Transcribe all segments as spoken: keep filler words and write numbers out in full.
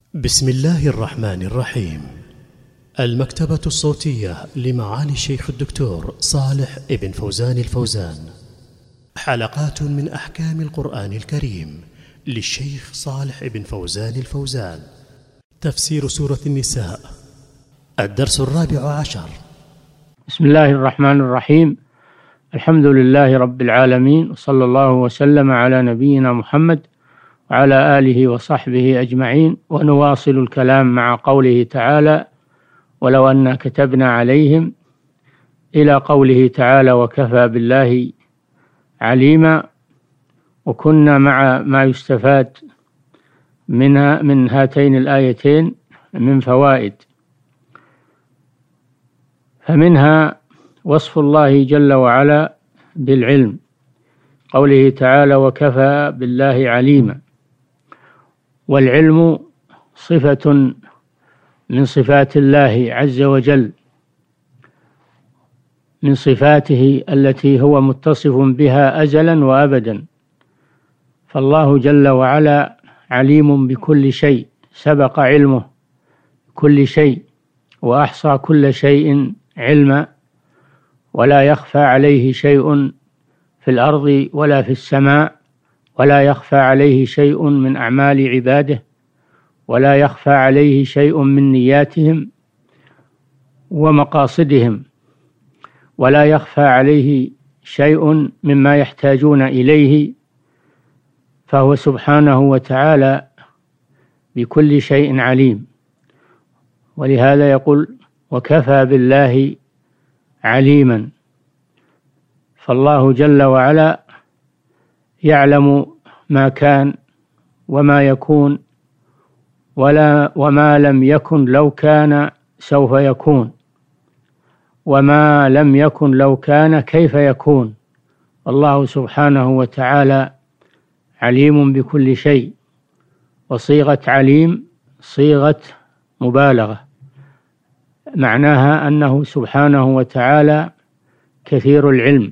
بسم الله الرحمن الرحيم. المكتبة الصوتية لمعالي الشيخ الدكتور صالح ابن فوزان الفوزان، حلقات من أحكام القرآن الكريم للشيخ صالح ابن فوزان الفوزان. تفسير سورة النساء، الدرس الرابع عشر. بسم الله الرحمن الرحيم. الحمد لله رب العالمين، وصلى الله وسلم على نبينا محمد وعلى آله وصحبه أجمعين. ونواصل الكلام مع قوله تعالى: ولو أن كتبنا عليهم، إلى قوله تعالى: وكفى بالله عليما. وكنا مع ما يستفاد منها من هاتين الآيتين من فوائد، فمنها وصف الله جل وعلا بالعلم، قوله تعالى: وكفى بالله عليما. والعلم صفة من صفات الله عز وجل، من صفاته التي هو متصف بها أزلا وأبدا. فالله جل وعلا عليم بكل شيء، سبق علمه كل شيء وأحصى كل شيء علما، ولا يخفى عليه شيء في الأرض ولا في السماء، ولا يخفى عليه شيء من أعمال عباده، ولا يخفى عليه شيء من نياتهم ومقاصدهم، ولا يخفى عليه شيء مما يحتاجون إليه. فهو سبحانه وتعالى بكل شيء عليم. ولهذا يقول: وكفى بالله عليما. فالله جل وعلا يعلم ما كان وما يكون، ولا وما لم يكن لو كان سوف يكون، وما لم يكن لو كان كيف يكون. الله سبحانه وتعالى عليم بكل شيء. وصيغة عليم صيغة مبالغة، معناها أنه سبحانه وتعالى كثير العلم،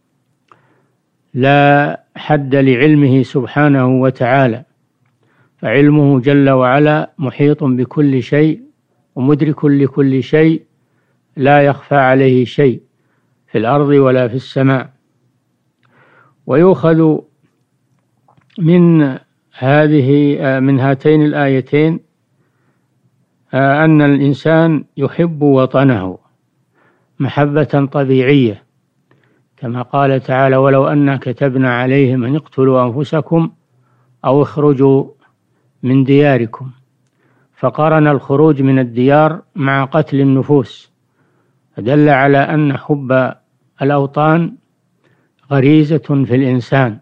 لا حد لعلمه سبحانه وتعالى، فعلمه جل وعلا محيط بكل شيء ومدرك لكل شيء، لا يخفى عليه شيء في الأرض ولا في السماء. ويؤخذ من هذه من هاتين الآيتين أن الإنسان يحب وطنه محبة طبيعية، كما قال تعالى: ولو أن كتبنا عليهم أن اقتلوا أنفسكم أو اخرجوا من دياركم. فقارن الخروج من الديار مع قتل النفوس، فدل على أن حب الأوطان غريزة في الإنسان.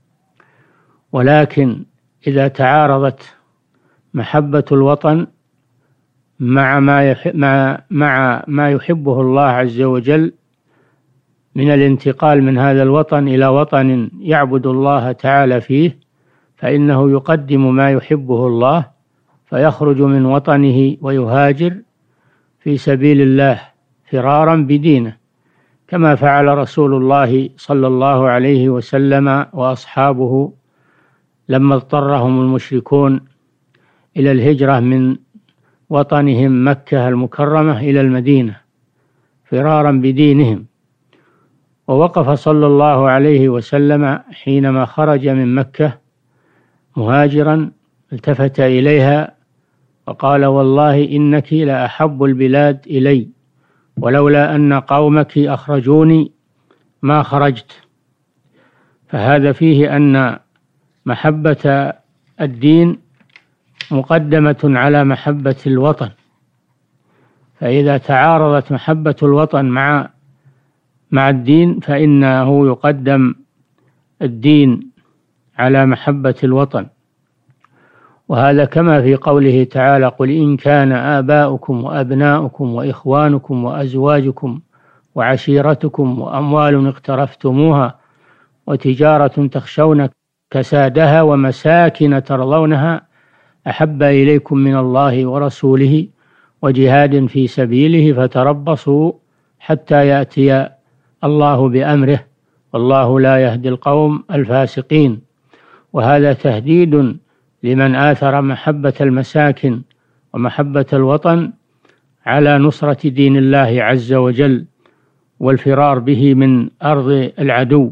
ولكن إذا تعارضت محبة الوطن مع ما يحب مع مع ما يحبه الله عز وجل من الانتقال من هذا الوطن إلى وطن يعبد الله تعالى فيه، فإنه يقدم ما يحبه الله، فيخرج من وطنه ويهاجر في سبيل الله فرارا بدينه، كما فعل رسول الله صلى الله عليه وسلم وأصحابه لما اضطرهم المشركون إلى الهجرة من وطنهم مكة المكرمة إلى المدينة فرارا بدينهم. ووقف صلى الله عليه وسلم حينما خرج من مكة مهاجرا، التفت إليها وقال: والله إنك لأحب البلاد إلي، ولولا أن قومك أخرجوني ما خرجت. فهذا فيه أن محبة الدين مقدمة على محبة الوطن، فإذا تعارضت محبة الوطن مع مع الدين فإنه يقدم الدين على محبة الوطن. وهذا كما في قوله تعالى: قل إن كان آباؤكم وأبناؤكم وإخوانكم وأزواجكم وعشيرتكم وأموال اقترفتموها وتجارة تخشون كسادها ومساكن ترضونها أحب إليكم من الله ورسوله وجهاد في سبيله فتربصوا حتى يأتي الله بأمره والله لا يهدي القوم الفاسقين. وهذا تهديد لمن آثر محبة المساكن ومحبة الوطن على نصرة دين الله عز وجل والفرار به من أرض العدو.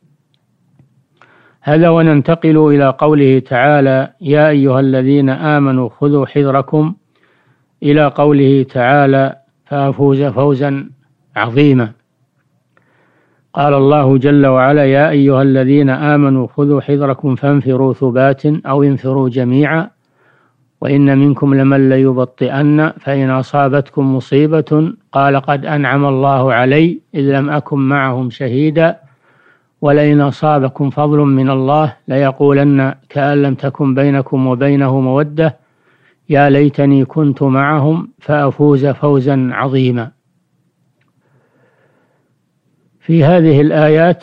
هذا وننتقل إلى قوله تعالى: يا أيها الذين آمنوا خذوا حذركم، إلى قوله تعالى: فأفوز فوزا عظيما. قال الله جل وعلا: يا أيها الذين آمنوا خذوا حذركم فانفروا ثبات أو انفروا جميعا وإن منكم لمن ليبطئن فإن أصابتكم مصيبة قال قد أنعم الله علي إذ لم أكن معهم شهيدا ولئن أصابكم فضل من الله ليقولن كأن لم تكن بينكم وبينه مودة يا ليتني كنت معهم فأفوز فوزا عظيما. في هذه الآيات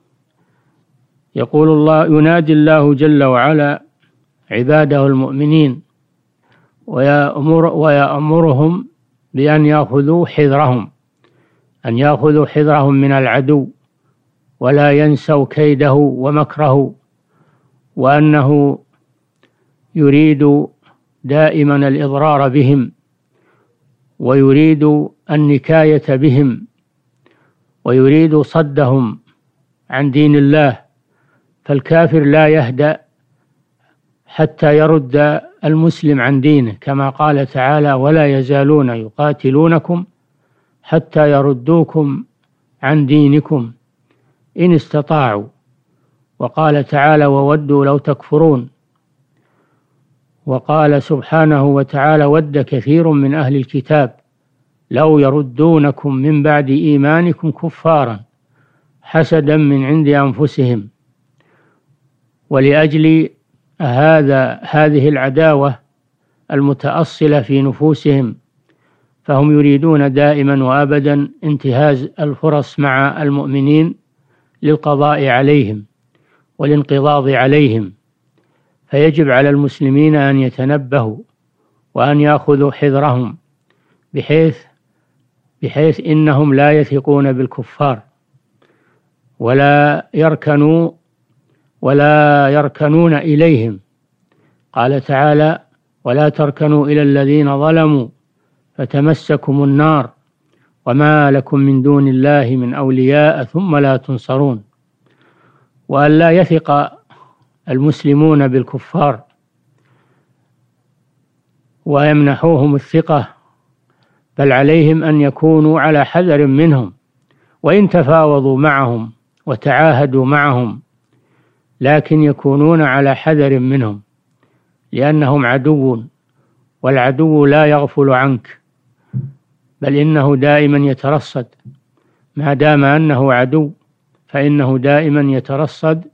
يقول الله ينادي الله جل وعلا عباده المؤمنين ويأمر ويأمرهم بأن يأخذوا حذرهم، أن يأخذوا حذرهم من العدو ولا ينسوا كيده ومكره، وأنه يريد دائما الإضرار بهم ويريد النكاية بهم ويريد صدهم عن دين الله، فالكافر لا يهدأ حتى يرد المسلم عن دينه، كما قال تعالى: ولا يزالون يقاتلونكم حتى يردوكم عن دينكم إن استطاعوا. وقال تعالى: وودوا لو تكفرون. وقال سبحانه وتعالى: ود كثير من أهل الكتاب لو يردونكم من بعد إيمانكم كفارا حسدا من عند أنفسهم. ولأجل هذا هذه العداوة المتأصلة في نفوسهم فهم يريدون دائما وأبدا انتهاز الفرص مع المؤمنين للقضاء عليهم والانقضاض عليهم، فيجب على المسلمين أن يتنبهوا وأن يأخذوا حذرهم بحيث بحيث إنهم لا يثقون بالكفار ولا يركنوا ولا يركنون إليهم. قال تعالى: ولا تركنوا إلى الذين ظلموا فتمسكم النار وما لكم من دون الله من أولياء ثم لا تنصرون. وأن لا يثق المسلمون بالكفار ويمنحوهم الثقة، بل عليهم أن يكونوا على حذر منهم، وإن تفاوضوا معهم وتعاهدوا معهم لكن يكونون على حذر منهم، لأنهم عدو، والعدو لا يغفل عنك، بل إنه دائما يترصد، ما دام أنه عدو فإنه دائما يترصد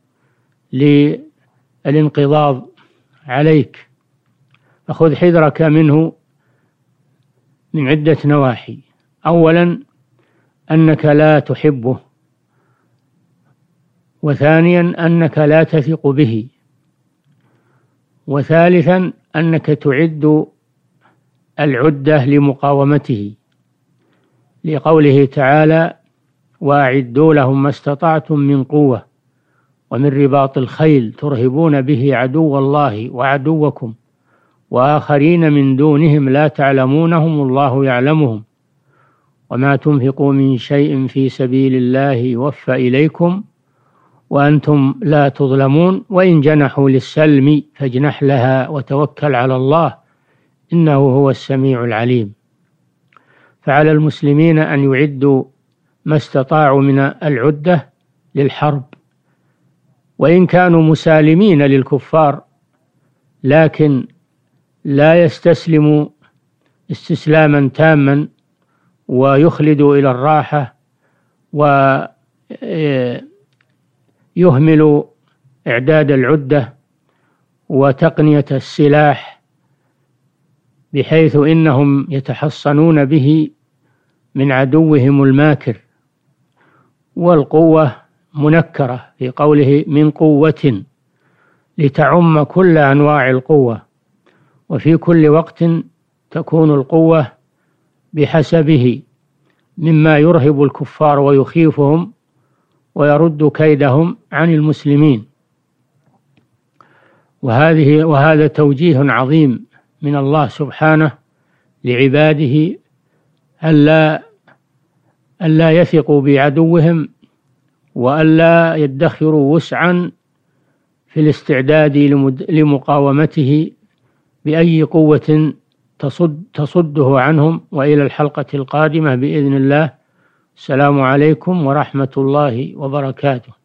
للانقضاض عليك. فخذ حذرك منه من عدة نواحي: أولا أنك لا تحبه، وثانيا أنك لا تثق به، وثالثا أنك تعد العدة لمقاومته، لقوله تعالى: وأعدوا لهم ما استطعتم من قوة ومن رباط الخيل ترهبون به عدو الله وعدوكم وآخرين من دونهم لا تعلمونهم الله يعلمهم وما تنفقوا من شيء في سبيل الله يوفى إليكم وأنتم لا تظلمون وإن جنحوا للسلم فاجنح لها وتوكل على الله إنه هو السميع العليم. فعلى المسلمين أن يعدوا ما استطاعوا من العدة للحرب، وإن كانوا مسالمين للكفار لكن لا يستسلموا استسلاما تاما ويخلدوا إلى الراحة ويهملوا إعداد العدة وتقنية السلاح، بحيث إنهم يتحصنون به من عدوهم الماكر. والقوة منكرة في قوله من قوة لتعم كل أنواع القوة، وفي كل وقت تكون القوة بحسبه مما يرهب الكفار ويخيفهم ويرد كيدهم عن المسلمين. وهذه وهذا توجيه عظيم من الله سبحانه لعباده ألا ألا يثقوا بعدوهم، وألا يدخروا وسعا في الاستعداد لمقاومته بأي قوة تصد تصده عنهم. وإلى الحلقة القادمة بإذن الله. السلام عليكم ورحمة الله وبركاته.